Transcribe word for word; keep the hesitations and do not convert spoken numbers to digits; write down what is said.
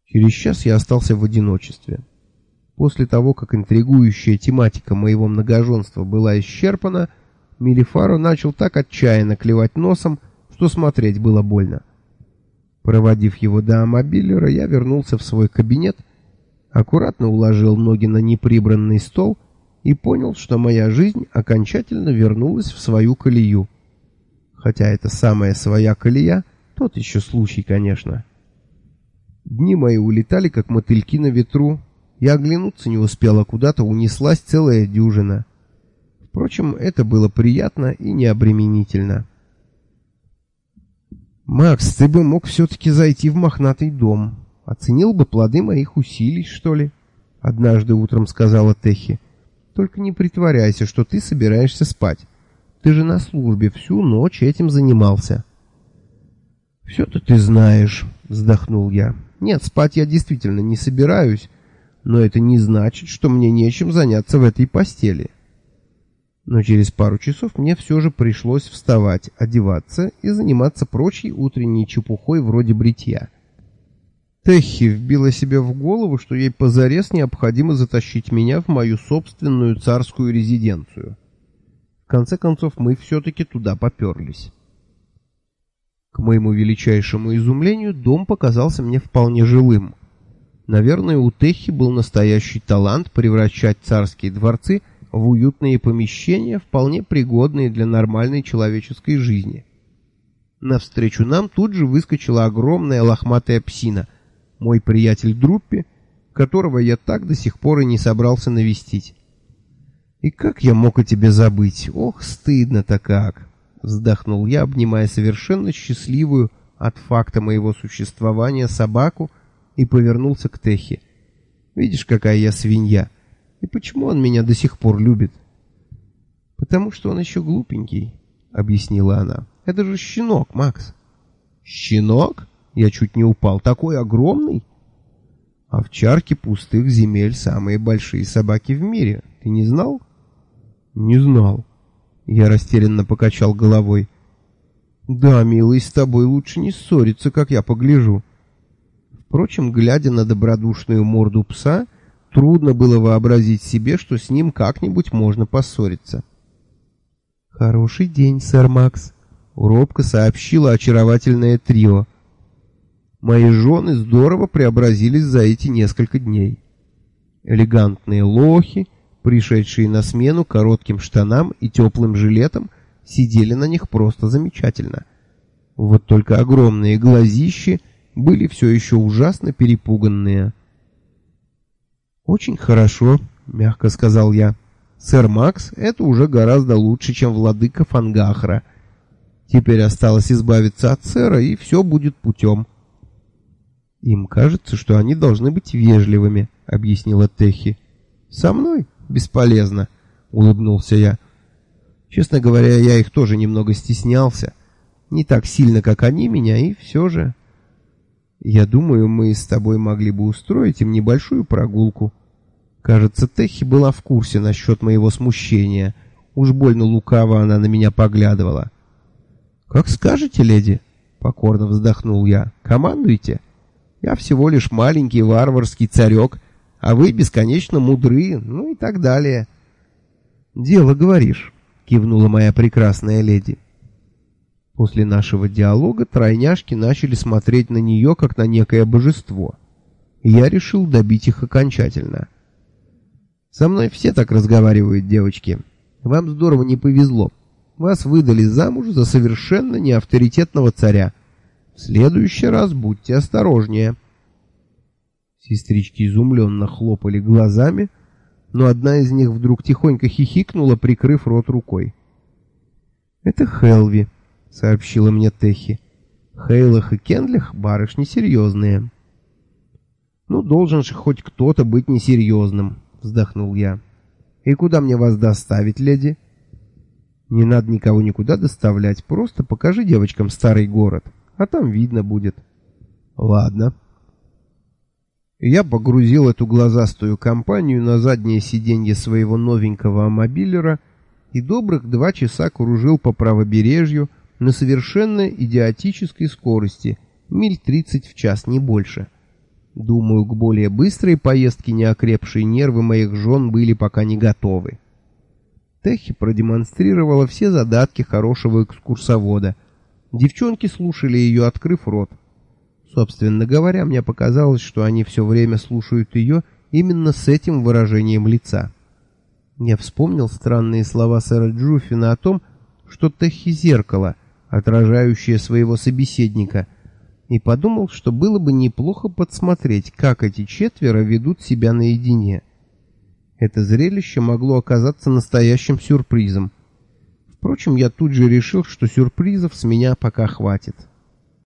Через час я остался в одиночестве. После того, как интригующая тематика моего многоженства была исчерпана, Мелифаро начал так отчаянно клевать носом, что смотреть было больно. Проводив его до амобилера, я вернулся в свой кабинет, аккуратно уложил ноги на неприбранный стол и понял, что моя жизнь окончательно вернулась в свою колею. Хотя это самая своя колея, тот еще случай, конечно. Дни мои улетали, как мотыльки на ветру. Я оглянуться не успела, куда-то унеслась целая дюжина. Впрочем, это было приятно и необременительно. «Макс, ты бы мог все-таки зайти в мохнатый дом. Оценил бы плоды моих усилий, что ли?» Однажды утром сказала Техи. «Только не притворяйся, что ты собираешься спать. Ты же на службе всю ночь этим занимался». «Все-то ты знаешь», — вздохнул я. «Нет, спать я действительно не собираюсь, но это не значит, что мне нечем заняться в этой постели». Но через пару часов мне все же пришлось вставать, одеваться и заниматься прочей утренней чепухой вроде бритья. Техи вбила себе в голову, что ей позарез необходимо затащить меня в мою собственную царскую резиденцию. В конце концов, мы все-таки туда поперлись. К моему величайшему изумлению, дом показался мне вполне жилым. Наверное, у Техи был настоящий талант превращать царские дворцы в уютные помещения, вполне пригодные для нормальной человеческой жизни. Навстречу нам тут же выскочила огромная лохматая псина, мой приятель Друппи, которого я так до сих пор и не собрался навестить. «И как я мог о тебе забыть? Ох, стыдно-то как!» — вздохнул я, обнимая совершенно счастливую от факта моего существования собаку, и повернулся к Техе. «Видишь, какая я свинья? И почему он меня до сих пор любит?» «Потому что он еще глупенький», — объяснила она. «Это же щенок, Макс». «Щенок?» — я чуть не упал. «Такой огромный?» «Овчарки пустых земель — самые большие собаки в мире. Ты не знал?» «Не знал». Я растерянно покачал головой. «Да, милый, с тобой лучше не ссориться, как я погляжу». Впрочем, глядя на добродушную морду пса, трудно было вообразить себе, что с ним как-нибудь можно поссориться. «Хороший день, сэр Макс», — робко сообщило очаровательное трио. Мои жены здорово преобразились за эти несколько дней. Элегантные лохи, пришедшие на смену коротким штанам и теплым жилетам, сидели на них просто замечательно. Вот только огромные глазищи были все еще ужасно перепуганные. «Очень хорошо», — мягко сказал я. «Сэр Макс, это уже гораздо лучше, чем владыка Фангахра. Теперь осталось избавиться от сэра, и все будет путем». «Им кажется, что они должны быть вежливыми», — объяснила Техи. «Со мной? Бесполезно», — улыбнулся я. Честно говоря, я их тоже немного стеснялся. Не так сильно, как они меня, и все же... Я думаю, мы с тобой могли бы устроить им небольшую прогулку. Кажется, Техи была в курсе насчет моего смущения. Уж больно лукаво она на меня поглядывала. «Как скажете, леди», — покорно вздохнул я. «Командуйте. Я всего лишь маленький варварский царек, а вы бесконечно мудры, ну и так далее». «Дело, говоришь», — кивнула моя прекрасная леди. После нашего диалога тройняшки начали смотреть на нее, как на некое божество. И я решил добить их окончательно. «Со мной все так разговаривают, девочки. Вам здорово не повезло. Вас выдали замуж за совершенно неавторитетного царя. В следующий раз будьте осторожнее». Сестрички изумленно хлопали глазами, но одна из них вдруг тихонько хихикнула, прикрыв рот рукой. «Это Хелви», — сообщила мне Техи. «Хейлах и Кендлих барышни серьезные». «Ну, должен же хоть кто-то быть несерьезным», — вздохнул я. «И куда мне вас доставить, леди?» «Не надо никого никуда доставлять, просто покажи девочкам старый город, а там видно будет». «Ладно». Я погрузил эту глазастую компанию на заднее сиденье своего новенького амобилера и добрых два часа кружил по правобережью на совершенно идиотической скорости, миль тридцать в час, не больше. Думаю, к более быстрой поездке неокрепшие нервы моих жен были пока не готовы. Техи продемонстрировала все задатки хорошего экскурсовода. Девчонки слушали ее, открыв рот. Собственно говоря, мне показалось, что они все время слушают ее именно с этим выражением лица. Я вспомнил странные слова сэра Джуффина о том, что Техи зеркало, отражающее своего собеседника, и подумал, что было бы неплохо подсмотреть, как эти четверо ведут себя наедине. Это зрелище могло оказаться настоящим сюрпризом. Впрочем, я тут же решил, что сюрпризов с меня пока хватит.